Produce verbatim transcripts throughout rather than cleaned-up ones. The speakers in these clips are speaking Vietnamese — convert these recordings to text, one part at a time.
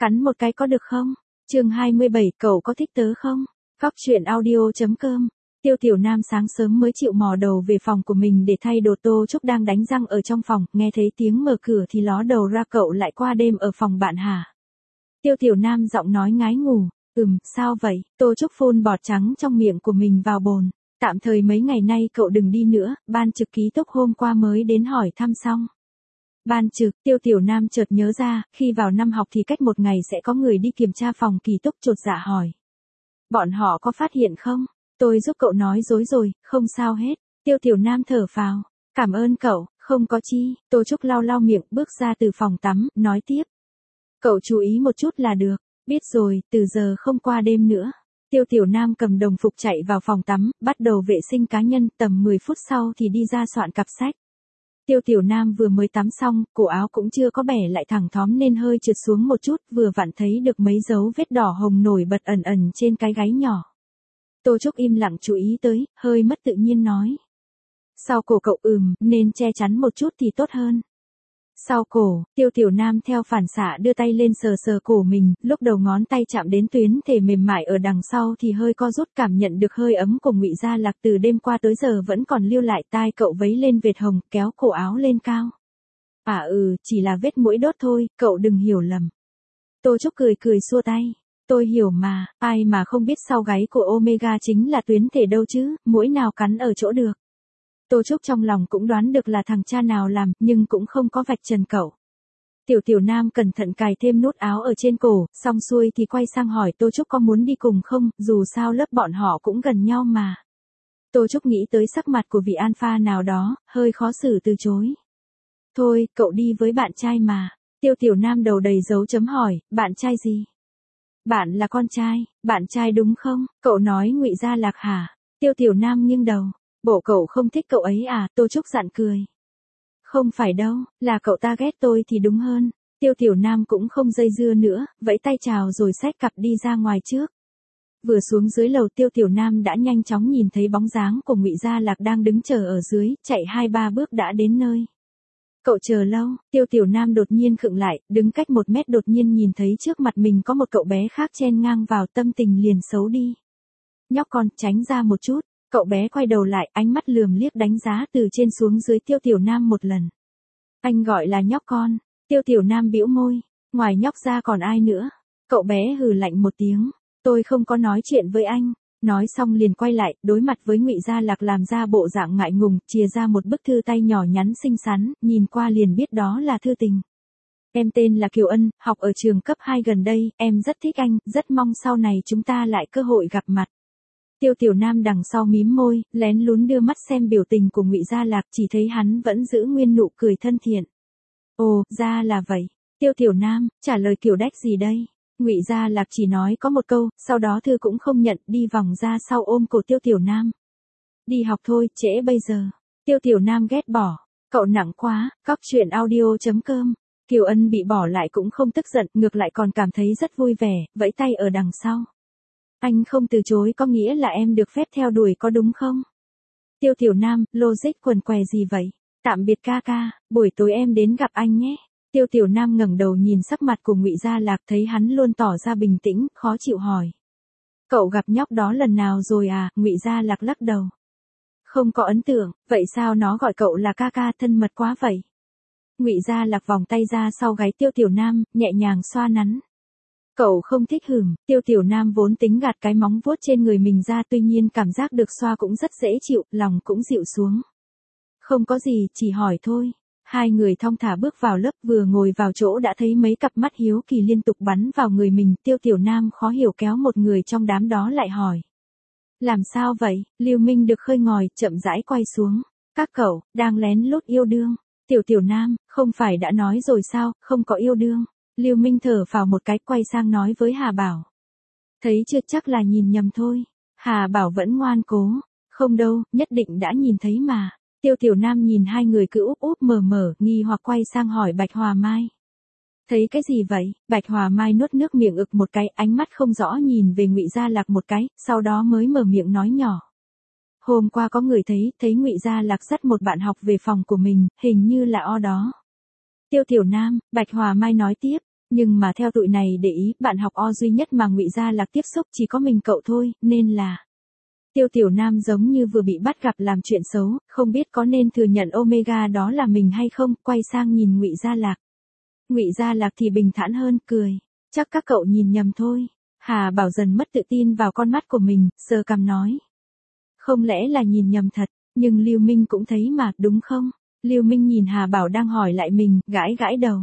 Cắn một cái có được không? Chương hai mươi bảy, cậu có thích tớ không? Góc truyện audio.com. Tiêu Tiểu Nam sáng sớm mới chịu mò đầu về phòng của mình để thay đồ. Tô Trúc đang đánh răng ở trong phòng, nghe thấy tiếng mở cửa thì ló đầu ra. Cậu lại qua đêm ở phòng bạn hả? Tiêu Tiểu Nam giọng nói ngái ngủ. Ừm, sao vậy? Tô Trúc phun bọt trắng trong miệng của mình vào bồn. Tạm thời mấy ngày nay cậu đừng đi nữa, ban trực ký túc hôm qua mới đến hỏi thăm xong. Ban trực, Tiêu Tiểu Nam chợt nhớ ra, khi vào năm học thì cách một ngày sẽ có người đi kiểm tra phòng ký túc. Chột dạ hỏi. Bọn họ có phát hiện không? Tôi giúp cậu nói dối rồi, không sao hết. Tiêu Tiểu Nam thở phào. Cảm ơn cậu, không có chi. Tô Trúc lau lau miệng, bước ra từ phòng tắm, nói tiếp. Cậu chú ý một chút là được. Biết rồi, từ giờ không qua đêm nữa. Tiêu Tiểu Nam cầm đồng phục chạy vào phòng tắm, bắt đầu vệ sinh cá nhân. Tầm mười phút sau thì đi ra soạn cặp sách. Tiêu Tiểu Nam vừa mới tắm xong, cổ áo cũng chưa có bẻ lại thẳng thóm nên hơi trượt xuống một chút, vừa vặn thấy được mấy dấu vết đỏ hồng nổi bật ẩn ẩn trên cái gáy nhỏ. Tô Trúc im lặng chú ý tới, hơi mất tự nhiên nói. Sau cổ cậu ừm, nên che chắn một chút thì tốt hơn. Sau cổ, Tiêu Tiểu Nam theo phản xạ đưa tay lên sờ sờ cổ mình, lúc đầu ngón tay chạm đến tuyến thể mềm mại ở đằng sau thì hơi co rút, cảm nhận được hơi ấm của Ngụy Gia Lạc từ đêm qua tới giờ vẫn còn lưu lại. Tai cậu vấy lên vệt hồng, kéo cổ áo lên cao. À ừ, chỉ là vết mũi đốt thôi, cậu đừng hiểu lầm. Tô Trúc cười cười xua tay. Tôi hiểu mà, ai mà không biết sau gáy của Omega chính là tuyến thể đâu chứ, mũi nào cắn ở chỗ được. Tô Trúc trong lòng cũng đoán được là thằng cha nào làm, nhưng cũng không có vạch trần cậu. Tiểu Tiểu Nam cẩn thận cài thêm nút áo ở trên cổ, xong xuôi thì quay sang hỏi Tô Trúc có muốn đi cùng không, dù sao lớp bọn họ cũng gần nhau mà. Tô Trúc nghĩ tới sắc mặt của vị alpha nào đó, hơi khó xử từ chối. Thôi, cậu đi với bạn trai mà. Tiêu Tiểu Nam đầu đầy dấu chấm hỏi, bạn trai gì? Bạn là con trai, bạn trai đúng không? Cậu nói Ngụy Gia Lạc hả? Tiêu Tiểu Nam nghiêng đầu. Bộ cậu không thích cậu ấy à? Tô Trúc giận cười. Không phải đâu, là cậu ta ghét tôi thì đúng hơn. Tiêu Tiểu Nam cũng không dây dưa nữa, vẫy tay chào rồi xách cặp đi ra ngoài trước. Vừa xuống dưới lầu, Tiêu Tiểu Nam đã nhanh chóng nhìn thấy bóng dáng của Ngụy Gia Lạc đang đứng chờ ở dưới, chạy hai ba bước đã đến nơi. Cậu chờ lâu, Tiêu Tiểu Nam đột nhiên khựng lại, đứng cách một mét đột nhiên nhìn thấy trước mặt mình có một cậu bé khác chen ngang vào, tâm tình liền xấu đi. Nhóc con, tránh ra một chút. Cậu bé quay đầu lại, ánh mắt lườm liếc đánh giá từ trên xuống dưới Tiêu Tiểu Nam một lần. Anh gọi là nhóc con. Tiêu Tiểu Nam bĩu môi. Ngoài nhóc ra còn ai nữa? Cậu bé hừ lạnh một tiếng. Tôi không có nói chuyện với anh. Nói xong liền quay lại, đối mặt với Ngụy Gia Lạc làm ra bộ dạng ngại ngùng, chìa ra một bức thư tay nhỏ nhắn xinh xắn, nhìn qua liền biết đó là thư tình. Em tên là Kiều Ân, học ở trường cấp hai gần đây, em rất thích anh, rất mong sau này chúng ta lại cơ hội gặp mặt. Tiêu Tiểu Nam đằng sau mím môi, lén lún đưa mắt xem biểu tình của Ngụy Gia Lạc, chỉ thấy hắn vẫn giữ nguyên nụ cười thân thiện. Ồ, ra là vậy. Tiêu Tiểu Nam, trả lời kiểu đách gì đây? Ngụy Gia Lạc chỉ nói có một câu, sau đó thư cũng không nhận, đi vòng ra sau ôm cổ Tiêu Tiểu Nam. Đi học thôi, trễ bây giờ. Tiêu Tiểu Nam ghét bỏ. Cậu nặng quá, góc truyện audio.com. Kiều Ân bị bỏ lại cũng không tức giận, ngược lại còn cảm thấy rất vui vẻ, vẫy tay ở đằng sau. Anh không từ chối có nghĩa là em được phép theo đuổi có đúng không? Tiêu Tiểu Nam, logic quần què gì vậy? Tạm biệt ca ca, buổi tối em đến gặp anh nhé. Tiêu Tiểu Nam ngẩng đầu nhìn sắc mặt của Ngụy Gia Lạc, thấy hắn luôn tỏ ra bình tĩnh, khó chịu hỏi. Cậu gặp nhóc đó lần nào rồi à? Ngụy Gia Lạc lắc đầu. Không có ấn tượng, vậy sao nó gọi cậu là ca ca, thân mật quá vậy? Ngụy Gia Lạc vòng tay ra sau gáy Tiêu Tiểu Nam, nhẹ nhàng xoa nắn. Cậu không thích hửng, Tiêu Tiểu Nam vốn tính gạt cái móng vuốt trên người mình ra, tuy nhiên cảm giác được xoa cũng rất dễ chịu, lòng cũng dịu xuống. Không có gì, chỉ hỏi thôi. Hai người thong thả bước vào lớp, vừa ngồi vào chỗ đã thấy mấy cặp mắt hiếu kỳ liên tục bắn vào người mình. Tiêu Tiểu Nam khó hiểu kéo một người trong đám đó lại hỏi. Làm sao vậy? Lưu Minh được khơi ngòi, chậm rãi quay xuống. Các cậu, đang lén lút yêu đương. Tiểu Tiểu Nam, không phải đã nói rồi sao, không có yêu đương. Lưu Minh thở phào một cái, quay sang nói với Hà Bảo. Thấy chưa, chắc là nhìn nhầm thôi. Hà Bảo vẫn ngoan cố. Không đâu, nhất định đã nhìn thấy mà. Tiêu Tiểu Nam nhìn hai người cứ úp úp mở mở, nghi hoặc quay sang hỏi Bạch Hòa Mai. Thấy cái gì vậy? Bạch Hòa Mai nuốt nước miệng ực một cái, ánh mắt không rõ nhìn về Ngụy Gia Lạc một cái, sau đó mới mở miệng nói nhỏ. Hôm qua có người thấy, thấy Ngụy Gia Lạc dắt một bạn học về phòng của mình, hình như là O đó. Tiêu Tiểu Nam, Bạch Hòa Mai nói tiếp. Nhưng mà theo tụi này để ý, bạn học O duy nhất mà Ngụy Gia Lạc tiếp xúc chỉ có mình cậu thôi, nên là Tiêu Tiểu Nam giống như vừa bị bắt gặp làm chuyện xấu, không biết có nên thừa nhận Omega đó là mình hay không, quay sang nhìn Ngụy Gia Lạc. Ngụy Gia Lạc thì bình thản hơn, cười, chắc các cậu nhìn nhầm thôi. Hà Bảo dần mất tự tin vào con mắt của mình, sờ cằm nói. Không lẽ là nhìn nhầm thật, nhưng Lưu Minh cũng thấy mà, đúng không? Lưu Minh nhìn Hà Bảo đang hỏi lại mình, gãi gãi đầu.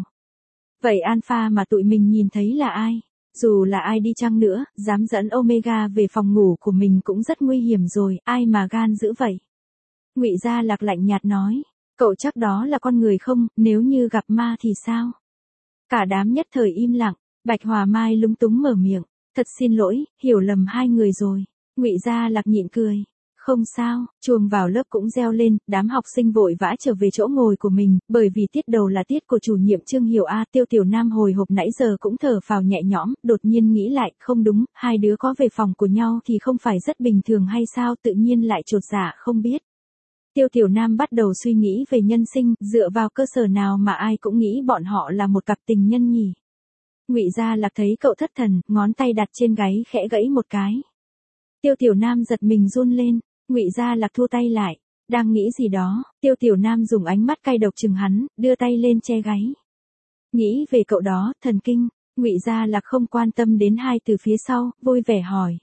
Vậy Alpha mà tụi mình nhìn thấy là ai? Dù là ai đi chăng nữa, dám dẫn Omega về phòng ngủ của mình cũng rất nguy hiểm rồi, ai mà gan dữ vậy? Ngụy Gia Lạc lạnh nhạt nói, cậu chắc đó là con người không, nếu như gặp ma thì sao? Cả đám nhất thời im lặng, Bạch Hòa Mai lúng túng mở miệng, thật xin lỗi, hiểu lầm hai người rồi. Ngụy Gia Lạc nhịn cười, không sao, chuông vào lớp cũng reo lên, đám học sinh vội vã trở về chỗ ngồi của mình, bởi vì tiết đầu là tiết của chủ nhiệm Trương Hiểu A. Tiêu Tiểu Nam hồi hộp nãy giờ cũng thở phào nhẹ nhõm, đột nhiên nghĩ lại, không đúng, hai đứa có về phòng của nhau thì không phải rất bình thường hay sao, tự nhiên lại chột dạ không biết. Tiêu Tiểu Nam bắt đầu suy nghĩ về nhân sinh, dựa vào cơ sở nào mà ai cũng nghĩ bọn họ là một cặp tình nhân nhỉ. Ngụy Gia Lạc thấy cậu thất thần, ngón tay đặt trên gáy khẽ gãy một cái. Tiêu Tiểu Nam giật mình run lên, Ngụy Gia Lạc thua tay lại, đang nghĩ gì đó, Tiêu Tiểu Nam dùng ánh mắt cay độc chừng hắn, đưa tay lên che gáy. Nghĩ về cậu đó, thần kinh, Ngụy Gia Lạc không quan tâm đến hai từ phía sau, vui vẻ hỏi.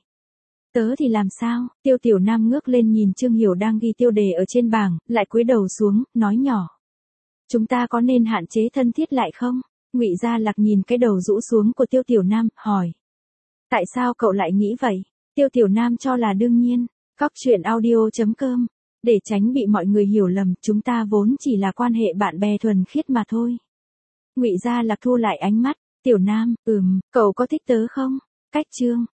Tớ thì làm sao? Tiêu Tiểu Nam ngước lên nhìn Trương Hiểu đang ghi tiêu đề ở trên bảng, lại cúi đầu xuống, nói nhỏ. Chúng ta có nên hạn chế thân thiết lại không? Ngụy Gia Lạc nhìn cái đầu rũ xuống của Tiêu Tiểu Nam, hỏi. Tại sao cậu lại nghĩ vậy? Tiêu Tiểu Nam cho là đương nhiên. Góc truyện audio chấm com. Để tránh bị mọi người hiểu lầm, chúng ta vốn chỉ là quan hệ bạn bè thuần khiết mà thôi. Ngụy Gia Lạc thu lại ánh mắt. Tiểu Nam, ừm, cậu có thích tớ không? Cách chương.